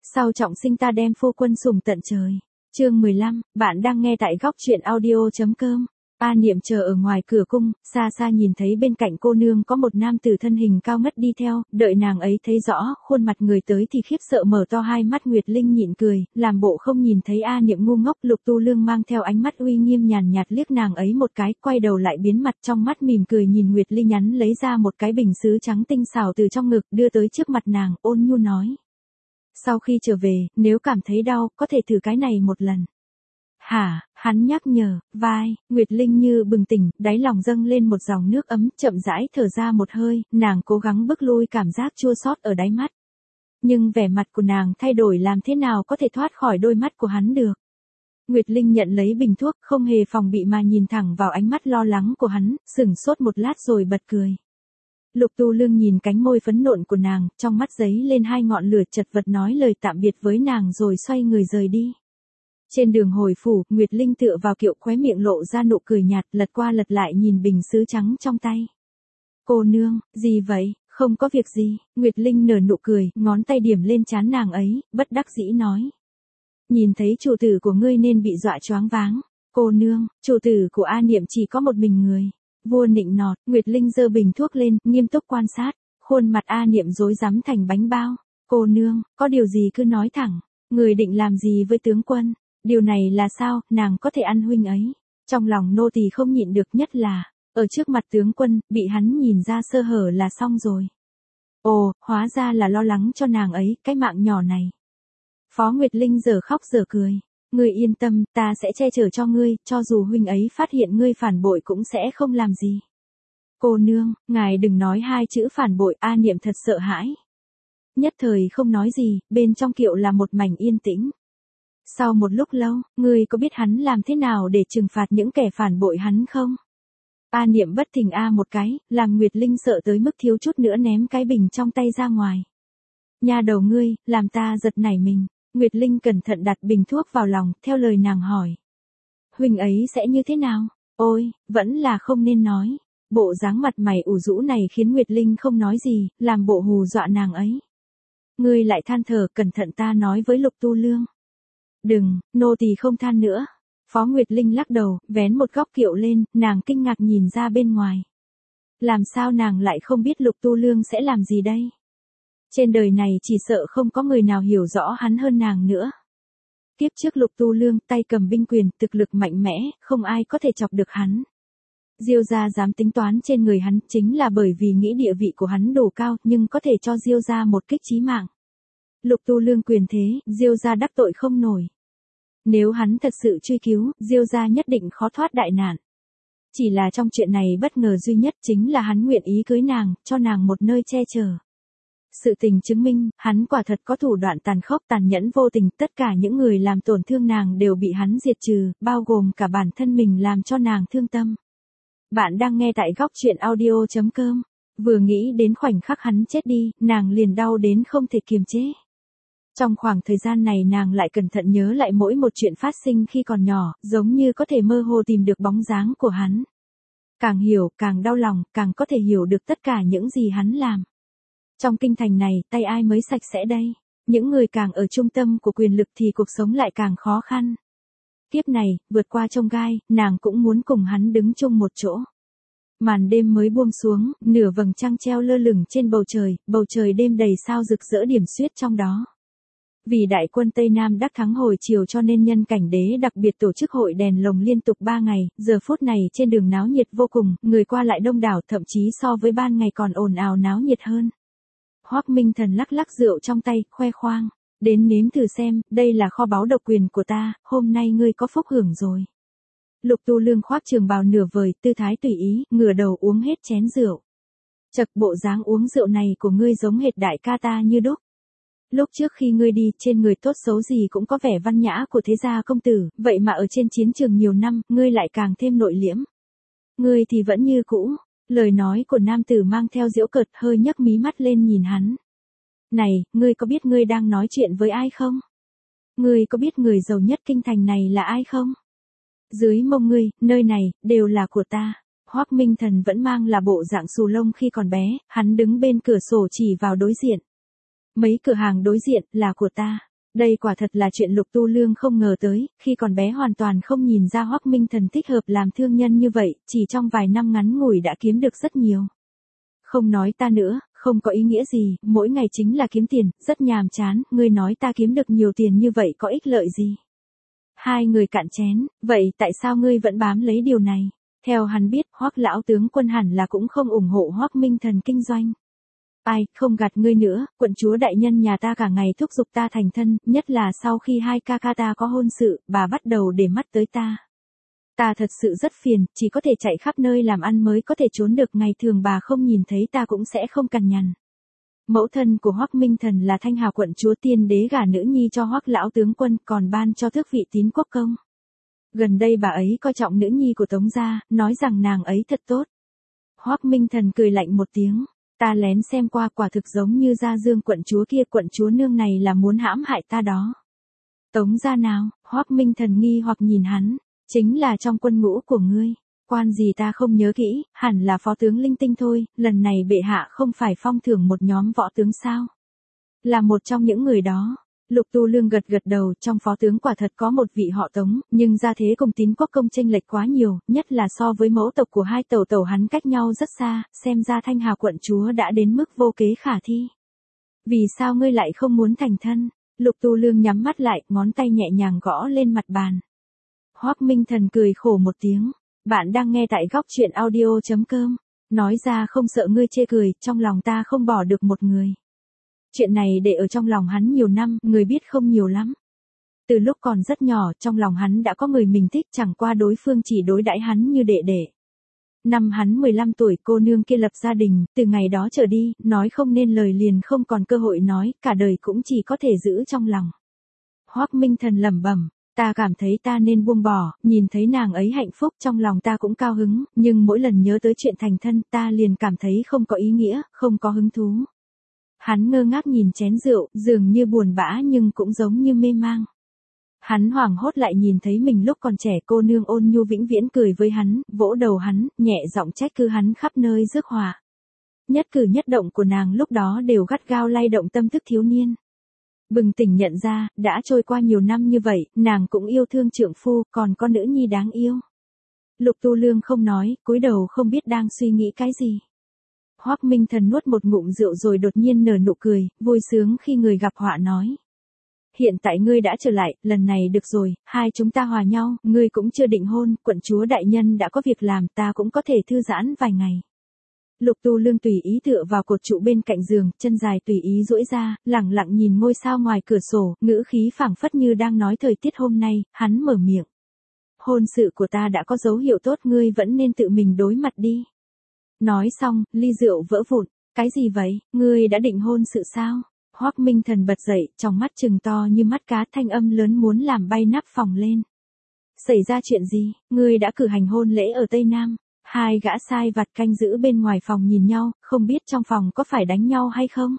Sau trọng sinh ta đem phu quân sủng tận trời. Chương 15, bạn đang nghe tại góc truyện audio.com. A Niệm chờ ở ngoài cửa cung, xa xa nhìn thấy bên cạnh cô nương có một nam tử thân hình cao ngất đi theo, đợi nàng ấy thấy rõ khuôn mặt người tới thì khiếp sợ mở to hai mắt. Nguyệt Linh nhịn cười, làm bộ không nhìn thấy A Niệm ngu ngốc. Lục Tu Lương mang theo ánh mắt uy nghiêm nhàn nhạt liếc nàng ấy một cái, quay đầu lại biến mặt, trong mắt mỉm cười nhìn Nguyệt Linh, nhắn lấy ra một cái bình sứ trắng tinh xảo từ trong ngực, đưa tới trước mặt nàng, ôn nhu nói: sau khi trở về, nếu cảm thấy đau, có thể thử cái này một lần. Hả, hắn nhắc nhở, vai, Nguyệt Linh như bừng tỉnh, đáy lòng dâng lên một dòng nước ấm, chậm rãi thở ra một hơi, nàng cố gắng bức lui cảm giác chua xót ở đáy mắt. Nhưng vẻ mặt của nàng thay đổi, làm thế nào có thể thoát khỏi đôi mắt của hắn được. Nguyệt Linh nhận lấy bình thuốc, không hề phòng bị mà nhìn thẳng vào ánh mắt lo lắng của hắn, sửng sốt một lát rồi bật cười. Lục Tu Lương nhìn cánh môi phấn nộn của nàng, trong mắt giấy lên hai ngọn lửa, chật vật nói lời tạm biệt với nàng rồi xoay người rời đi. Trên đường hồi phủ, Nguyệt Linh tựa vào kiệu, khóe miệng lộ ra nụ cười nhạt, lật qua lật lại nhìn bình sứ trắng trong tay. Cô nương, gì vậy? Không có việc gì. Nguyệt Linh nở nụ cười, ngón tay điểm lên trán nàng ấy, bất đắc dĩ nói: nhìn thấy chủ tử của ngươi nên bị dọa choáng váng. Cô nương, chủ tử của A Niệm chỉ có một mình người. Vua nịnh nọt. Nguyệt Linh giơ bình thuốc lên, nghiêm túc quan sát. Khuôn mặt A Niệm rối rắm thành bánh bao. Cô nương, có điều gì cứ nói thẳng. Người định làm gì với tướng quân? Điều này là sao, nàng có thể ăn huynh ấy. Trong lòng nô tỳ không nhịn được, nhất là ở trước mặt tướng quân, bị hắn nhìn ra sơ hở là xong rồi. Ồ, hóa ra là lo lắng cho nàng ấy, cái mạng nhỏ này. Phó Nguyệt Linh giờ khóc giờ cười. Ngươi yên tâm, ta sẽ che chở cho ngươi, cho dù huynh ấy phát hiện ngươi phản bội cũng sẽ không làm gì. Cô nương, ngài đừng nói hai chữ phản bội. A Niệm thật sợ hãi. Nhất thời không nói gì, bên trong kiệu là một mảnh yên tĩnh. Sau một lúc lâu, ngươi có biết hắn làm thế nào để trừng phạt những kẻ phản bội hắn không? A Niệm bất thình một cái, làm Nguyệt Linh sợ tới mức thiếu chút nữa ném cái bình trong tay ra ngoài. Nha đầu ngươi, làm ta giật nảy mình. Nguyệt Linh cẩn thận đặt bình thuốc vào lòng, theo lời nàng hỏi: huynh ấy sẽ như thế nào? Ôi, vẫn là không nên nói. Bộ dáng mặt mày ủ rũ này khiến Nguyệt Linh không nói gì, làm bộ hù dọa nàng ấy. Ngươi lại than thở, cẩn thận ta nói với Lục Tu Lương. Đừng, nô tỳ không than nữa. Phó Nguyệt Linh lắc đầu, vén một góc kiệu lên, nàng kinh ngạc nhìn ra bên ngoài. Làm sao nàng lại không biết Lục Tu Lương sẽ làm gì đây? Trên đời này chỉ sợ không có người nào hiểu rõ hắn hơn nàng nữa. Tiếp trước Lục Tu Lương tay cầm binh quyền, thực lực mạnh mẽ, không ai có thể chọc được hắn. Diêu gia dám tính toán trên người hắn chính là bởi vì nghĩ địa vị của hắn đủ cao, nhưng có thể cho Diêu gia một kích chí mạng. Lục Tu Lương quyền thế, Diêu gia đắc tội không nổi. Nếu hắn thật sự truy cứu, Diêu gia nhất định khó thoát đại nạn. Chỉ là trong chuyện này bất ngờ duy nhất chính là hắn nguyện ý cưới nàng, cho nàng một nơi che chở. Sự tình chứng minh, hắn quả thật có thủ đoạn tàn khốc tàn nhẫn vô tình, tất cả những người làm tổn thương nàng đều bị hắn diệt trừ, bao gồm cả bản thân mình làm cho nàng thương tâm. Bạn đang nghe tại góc truyện audio.com. Vừa nghĩ đến khoảnh khắc hắn chết đi, nàng liền đau đến không thể kiềm chế. Trong khoảng thời gian này nàng lại cẩn thận nhớ lại mỗi một chuyện phát sinh khi còn nhỏ, giống như có thể mơ hồ tìm được bóng dáng của hắn. Càng hiểu, càng đau lòng, càng có thể hiểu được tất cả những gì hắn làm. Trong kinh thành này, tay ai mới sạch sẽ đây? Những người càng ở trung tâm của quyền lực thì cuộc sống lại càng khó khăn. Kiếp này, vượt qua chông gai, nàng cũng muốn cùng hắn đứng chung một chỗ. Màn đêm mới buông xuống, nửa vầng trăng treo lơ lửng trên bầu trời đêm đầy sao rực rỡ điểm xuyết trong đó. Vì đại quân Tây Nam đắc thắng hồi chiều cho nên nhân cảnh đế đặc biệt tổ chức hội đèn lồng liên tục 3 ngày, giờ phút này trên đường náo nhiệt vô cùng, người qua lại đông đảo, thậm chí so với ban ngày còn ồn ào náo nhiệt hơn. Hoắc Minh Thần lắc lắc rượu trong tay, khoe khoang: đến nếm thử xem, đây là kho báu độc quyền của ta, hôm nay ngươi có phúc hưởng rồi. Lục Tu Lương khoác trường bào nửa vời, tư thái tùy ý, ngửa đầu uống hết chén rượu. Chật, bộ dáng uống rượu này của ngươi giống hệt đại ca ta như đúc. Lúc trước khi ngươi đi, trên người tốt xấu gì cũng có vẻ văn nhã của thế gia công tử, vậy mà ở trên chiến trường nhiều năm, ngươi lại càng thêm nội liễm. Ngươi thì vẫn như cũ. Lời nói của nam tử mang theo giễu cợt, hơi nhấc mí mắt lên nhìn hắn. Này, ngươi có biết ngươi đang nói chuyện với ai không? Ngươi có biết người giàu nhất kinh thành này là ai không? Dưới mông ngươi, nơi này, đều là của ta. Hoắc Minh Thần vẫn mang là bộ dạng xù lông khi còn bé, hắn đứng bên cửa sổ chỉ vào đối diện. Mấy cửa hàng đối diện, là của ta. Đây quả thật là chuyện Lục Tu Lương không ngờ tới, khi còn bé hoàn toàn không nhìn ra Hoắc Minh Thần thích hợp làm thương nhân như vậy, chỉ trong vài năm ngắn ngủi đã kiếm được rất nhiều. Không nói ta nữa, không có ý nghĩa gì, mỗi ngày chính là kiếm tiền, rất nhàm chán, ngươi nói ta kiếm được nhiều tiền như vậy có ích lợi gì? Hai người cạn chén, vậy tại sao ngươi vẫn bám lấy điều này? Theo hắn biết, Hoắc lão tướng quân hẳn là cũng không ủng hộ Hoắc Minh Thần kinh doanh. Ai, không gạt ngươi nữa, quận chúa đại nhân nhà ta cả ngày thúc giục ta thành thân, nhất là sau khi hai ca ca ta có hôn sự, bà bắt đầu để mắt tới ta. Ta thật sự rất phiền, chỉ có thể chạy khắp nơi làm ăn mới có thể trốn được, ngày thường bà không nhìn thấy ta cũng sẽ không cằn nhằn. Mẫu thân của Hoắc Minh Thần là Thanh Hà quận chúa tiên đế gả nữ nhi cho Hoắc lão tướng quân, còn ban cho tước vị tín quốc công. Gần đây bà ấy coi trọng nữ nhi của Tống gia, nói rằng nàng ấy thật tốt. Hoắc Minh Thần cười lạnh một tiếng, ta lén xem qua, quả thực giống như Gia Dương quận chúa kia, quận chúa nương này là muốn hãm hại ta đó. Tống gia nào? Hoắc Minh Thần nghi hoặc nhìn hắn, chính là trong quân ngũ của ngươi. Quan gì ta không nhớ kỹ, hẳn là phó tướng linh tinh thôi, lần này bệ hạ không phải phong thưởng một nhóm võ tướng sao? Là một trong những người đó. Lục Tu Lương gật gật đầu, trong phó tướng quả thật có một vị họ Tống, nhưng gia thế cùng tín quốc công chênh lệch quá nhiều, nhất là so với mẫu tộc của hai tẩu tẩu hắn cách nhau rất xa, xem ra Thanh Hà quận chúa đã đến mức vô kế khả thi. Vì sao ngươi lại không muốn thành thân? Lục Tu Lương nhắm mắt lại, ngón tay nhẹ nhàng gõ lên mặt bàn. Hoắc Minh Thần cười khổ một tiếng. Bạn đang nghe tại góc truyện audio.com. Nói ra không sợ ngươi chê cười, trong lòng ta không bỏ được một người. Chuyện này để ở trong lòng hắn nhiều năm, người biết không nhiều lắm. Từ lúc còn rất nhỏ, trong lòng hắn đã có người mình thích, chẳng qua đối phương chỉ đối đãi hắn như đệ đệ. Năm hắn 15 tuổi, cô nương kia lập gia đình, từ ngày đó trở đi, nói không nên lời liền không còn cơ hội nói, cả đời cũng chỉ có thể giữ trong lòng. Hoắc Minh Thần lẩm bẩm. Ta cảm thấy ta nên buông bỏ, nhìn thấy nàng ấy hạnh phúc trong lòng ta cũng cao hứng, nhưng mỗi lần nhớ tới chuyện thành thân ta liền cảm thấy không có ý nghĩa, không có hứng thú. Hắn ngơ ngác nhìn chén rượu, dường như buồn bã nhưng cũng giống như mê mang. Hắn hoảng hốt lại nhìn thấy mình lúc còn trẻ, cô nương ôn nhu vĩnh viễn cười với hắn, vỗ đầu hắn, nhẹ giọng trách cứ hắn khắp nơi rước họa. Nhất cử nhất động của nàng lúc đó đều gắt gao lay động tâm thức thiếu niên. Bừng tỉnh nhận ra, đã trôi qua nhiều năm như vậy, nàng cũng yêu thương trượng phu, còn có nữ nhi đáng yêu. Lục Tu Lương không nói, cúi đầu không biết đang suy nghĩ cái gì. Hoắc Minh Thần nuốt một ngụm rượu rồi đột nhiên nở nụ cười, vui sướng khi người gặp họa nói. Hiện tại ngươi đã trở lại, lần này được rồi, hai chúng ta hòa nhau, ngươi cũng chưa định hôn, quận chúa đại nhân đã có việc làm, ta cũng có thể thư giãn vài ngày. Lục Tu Lương tùy ý tựa vào cột trụ bên cạnh giường, chân dài tùy ý duỗi ra, lẳng lặng nhìn ngôi sao ngoài cửa sổ, ngữ khí phảng phất như đang nói thời tiết hôm nay, hắn mở miệng. Hôn sự của ta đã có dấu hiệu tốt, ngươi vẫn nên tự mình đối mặt đi. Nói xong, ly rượu vỡ vụn, cái gì vậy, ngươi đã định hôn sự sao? Hoắc Minh Thần bật dậy, trong mắt trừng to như mắt cá, thanh âm lớn muốn làm bay nắp phòng lên. Xảy ra chuyện gì, ngươi đã cử hành hôn lễ ở Tây Nam? Hai gã sai vặt canh giữ bên ngoài phòng nhìn nhau, không biết trong phòng có phải đánh nhau hay không?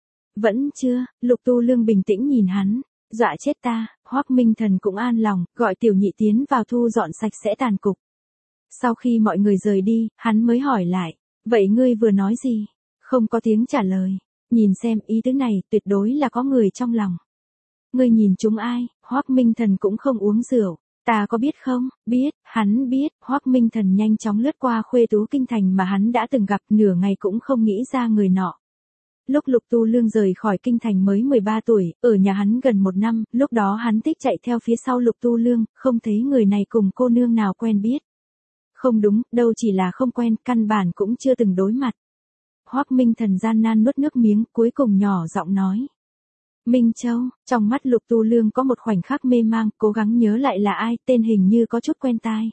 Vẫn chưa, Lục Tu Lương bình tĩnh nhìn hắn, dọa chết ta. Hoắc Minh Thần cũng an lòng, gọi Tiểu Nhị tiến vào thu dọn sạch sẽ tàn cục. Sau khi mọi người rời đi, hắn mới hỏi lại, vậy ngươi vừa nói gì? Không có tiếng trả lời, nhìn xem ý tứ này tuyệt đối là có người trong lòng. Ngươi nhìn chúng ai? Hoắc Minh Thần cũng không uống rượu. Ta có biết không? Biết, hắn biết. Hoắc Minh Thần nhanh chóng lướt qua khuê tú kinh thành mà hắn đã từng gặp, nửa ngày cũng không nghĩ ra người nọ. Lúc Lục Tu Lương rời khỏi kinh thành mới 13 tuổi, ở nhà hắn gần 1 năm, lúc đó hắn thích chạy theo phía sau Lục Tu Lương, không thấy người này cùng cô nương nào quen biết. Không đúng, đâu chỉ là không quen, căn bản cũng chưa từng đối mặt. Hoắc Minh Thần gian nan nuốt nước miếng, cuối cùng nhỏ giọng nói. Minh Châu, trong mắt Lục Tu Lương có một khoảnh khắc mê mang, cố gắng nhớ lại là ai, tên hình như có chút quen tai.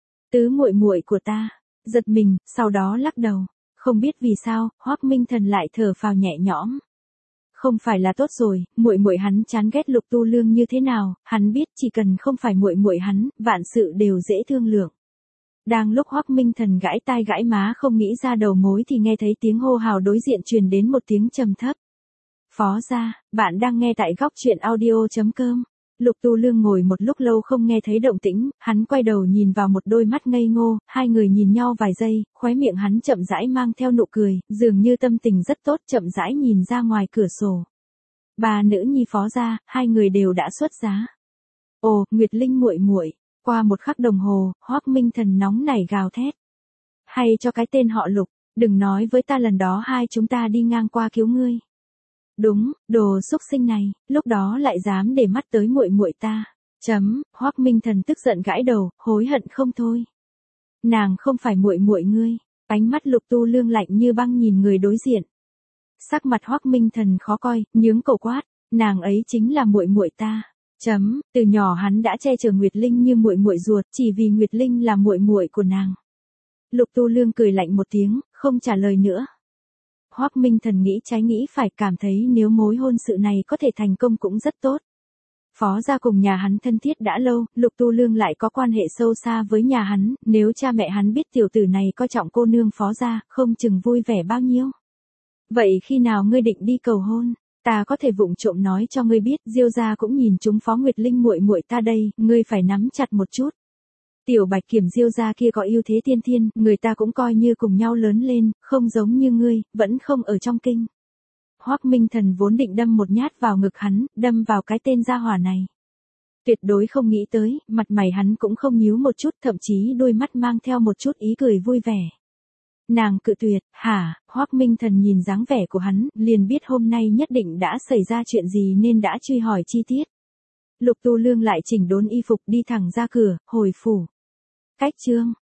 Tứ muội muội của ta, giật mình, sau đó lắc đầu, không biết vì sao, Hoắc Minh Thần lại thở phào nhẹ nhõm. Không phải là tốt rồi, muội muội hắn chán ghét Lục Tu Lương như thế nào, hắn biết chỉ cần không phải muội muội hắn, vạn sự đều dễ thương lượng. Đang lúc Hoắc Minh Thần gãi tai gãi má không nghĩ ra đầu mối thì nghe thấy tiếng hô hào đối diện truyền đến một tiếng trầm thấp. Phó gia, bạn đang nghe tại góc truyện audio.com. Lục Tu Lương ngồi một lúc lâu không nghe thấy động tĩnh, hắn quay đầu nhìn vào một đôi mắt ngây ngô, hai người nhìn nhau vài giây, khóe miệng hắn chậm rãi mang theo nụ cười, dường như tâm tình rất tốt, chậm rãi nhìn ra ngoài cửa sổ. Ba nữ nhi Phó gia, hai người đều đã xuất giá. Ồ, Nguyệt Linh muội muội. Qua một khắc đồng hồ, Hoắc Minh Thần nóng nảy gào thét. Hay cho cái tên họ Lục, đừng nói với ta lần đó hai chúng ta đi ngang qua cứu ngươi. Đúng, đồ xúc sinh này, lúc đó lại dám để mắt tới muội muội ta. Hoắc Minh Thần tức giận gãi đầu, hối hận không thôi. Nàng không phải muội muội ngươi. Ánh mắt Lục Tu Lương lạnh như băng nhìn người đối diện. Sắc mặt Hoắc Minh Thần khó coi, nhướng cổ quát, nàng ấy chính là muội muội ta. Từ nhỏ hắn đã che chở Nguyệt Linh như muội muội ruột, chỉ vì Nguyệt Linh là muội muội của nàng. Lục Tu Lương cười lạnh một tiếng, không trả lời nữa. Hoắc Minh Thần nghĩ trái nghĩ phải, cảm thấy nếu mối hôn sự này có thể thành công cũng rất tốt. Phó gia cùng nhà hắn thân thiết đã lâu, Lục Tu Lương lại có quan hệ sâu xa với nhà hắn, nếu cha mẹ hắn biết tiểu tử này coi trọng cô nương Phó gia, không chừng vui vẻ bao nhiêu. Vậy khi nào ngươi định đi cầu hôn? Ta có thể vụng trộm nói cho ngươi biết, Diêu gia cũng nhìn chúng Phó Nguyệt Linh muội muội ta đây, ngươi phải nắm chặt một chút. Tiểu Bạch Kiểm Diêu gia kia có ưu thế tiên thiên, người ta cũng coi như cùng nhau lớn lên, không giống như ngươi, vẫn không ở trong kinh. Hoắc Minh Thần vốn định đâm một nhát vào ngực hắn, đâm vào cái tên gia hỏa này. Tuyệt đối không nghĩ tới, mặt mày hắn cũng không nhíu một chút, thậm chí đôi mắt mang theo một chút ý cười vui vẻ. Nàng cự tuyệt, hả? Hoắc Minh Thần nhìn dáng vẻ của hắn, liền biết hôm nay nhất định đã xảy ra chuyện gì nên đã truy hỏi chi tiết. Lục Tu Lương lại chỉnh đốn y phục đi thẳng ra cửa, hồi phủ. Cách chương